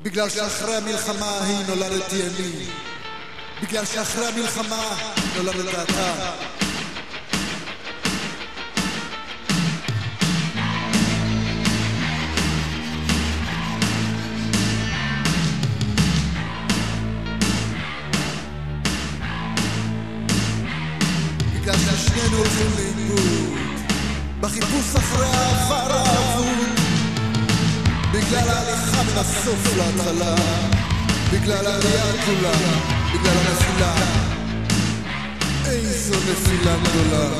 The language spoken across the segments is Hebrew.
בגלל שאחרי המלחמה ההיא נולדתי אני, בגלל שאחרי המלחמה נולדת אתה. בגלל ששנינו הולכים לאיבוד בחיפוש אחרי העבר האבוד, בגלל ההליכה מן הסוף להתחלה, בגלל העלייה הגדולה, בגלל הנפילה. איזו נפילה גדולה.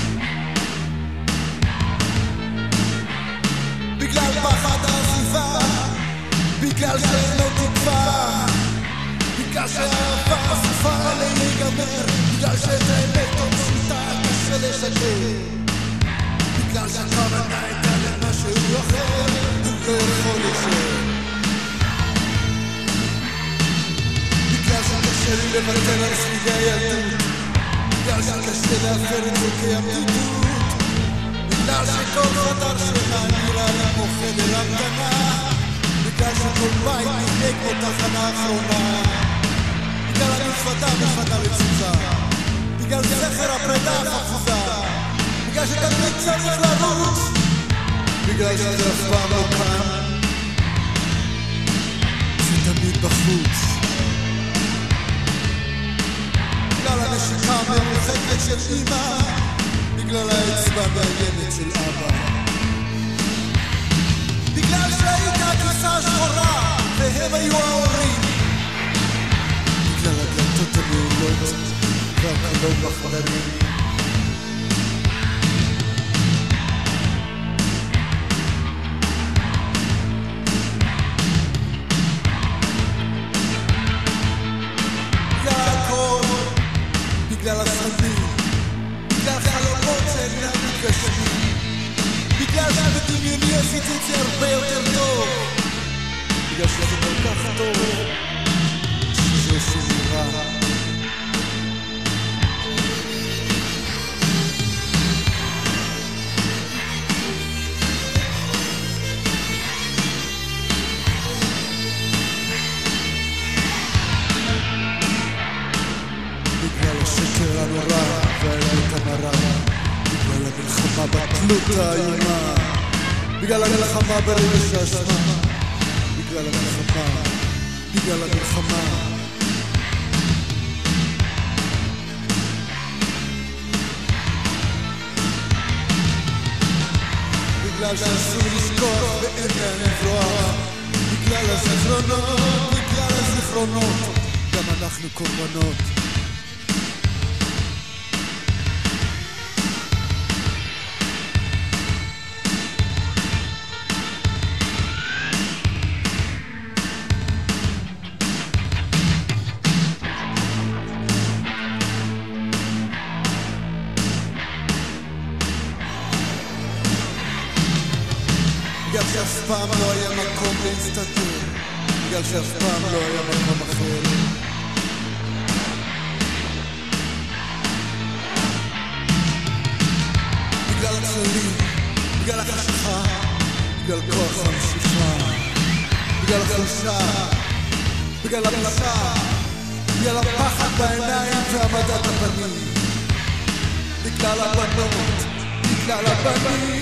בגלל פחד העזיבה, בגלל שאין לו תקווה, בגלל שהאהבה הסופה להיגמר, בגלל שאת האמת עוד שליטה קשה לשקר, בגלל שהכוונה הייתה למשהו אחר, הוא לא יכול לשאר. בגלל שקשה לי לוותר על שרידי הילדות, בגלל שקשה להפר את חוקי הבדידות, בגלל שכל חדר שינה נראה לי כמו חדר המתנה, בגלל שכל בית נראה כמו תחנה אחרונה, בגלל המפרדה בחדר רצופה, בגלל זכר הפרידה החפוזה, בגלל שתמיד צריך לרוץ, בגלל שזה אף פעם לא כאן, זה תמיד בחוץ, בגלל הנשיקה המרוחקת של אמא, בגלל האצבע והילד של אבא, בגלל שהייתה כיסה שחורה והם היו ההורים, בגלל הדלתות המעולות והקלום בחדרים, בגלל הסרטים, בגלל חלומות שאינם מתגשמים, בגלל שבדמיוני עשיתי את זה הרבה יותר טוב, בגלל שזה כל כך טוב שזה עושה לי רע. בגלל השקר הנורא והאמת המרה, בגלל המלחמה בתלות האימה, בגלל המלחמה ברגש האשמה, בגלל המלחמה, בגלל המלחמה. בגלל שאסור לשכוח ואין להם לברוח, בגלל הזיכרונות, בגלל הזיכרונות, גם אנחנו קורבנות. בגלל שאף פעם לא היה מקום להסתתר, בגלל שאף פעם לא היה מקום אחר, בגלל הצללים, בגלל החשכה, בגלל כוח המשיכה, בגלל החולשה, בגלל הבושה, בגלל הפחד בעיניים והעמדת הפנים, בגלל הבנות, בגלל הבנים,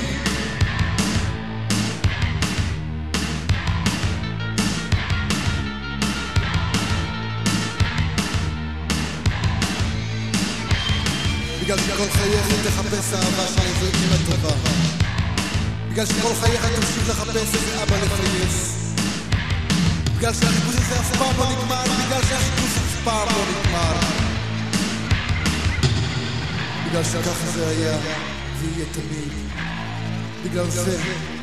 בגלל שכל חייך תחפש אהבה שנזרק עם הטובה, בגלל שכל חייך תמשיך לחפש איזה אבא לפייס, בגלל שהחיפוש הזה אף פעם לא נגמר, בגלל שהחיפוש אף פעם לא נגמר, בגלל שככה זה היה ויהיה תמיד, בגלל זה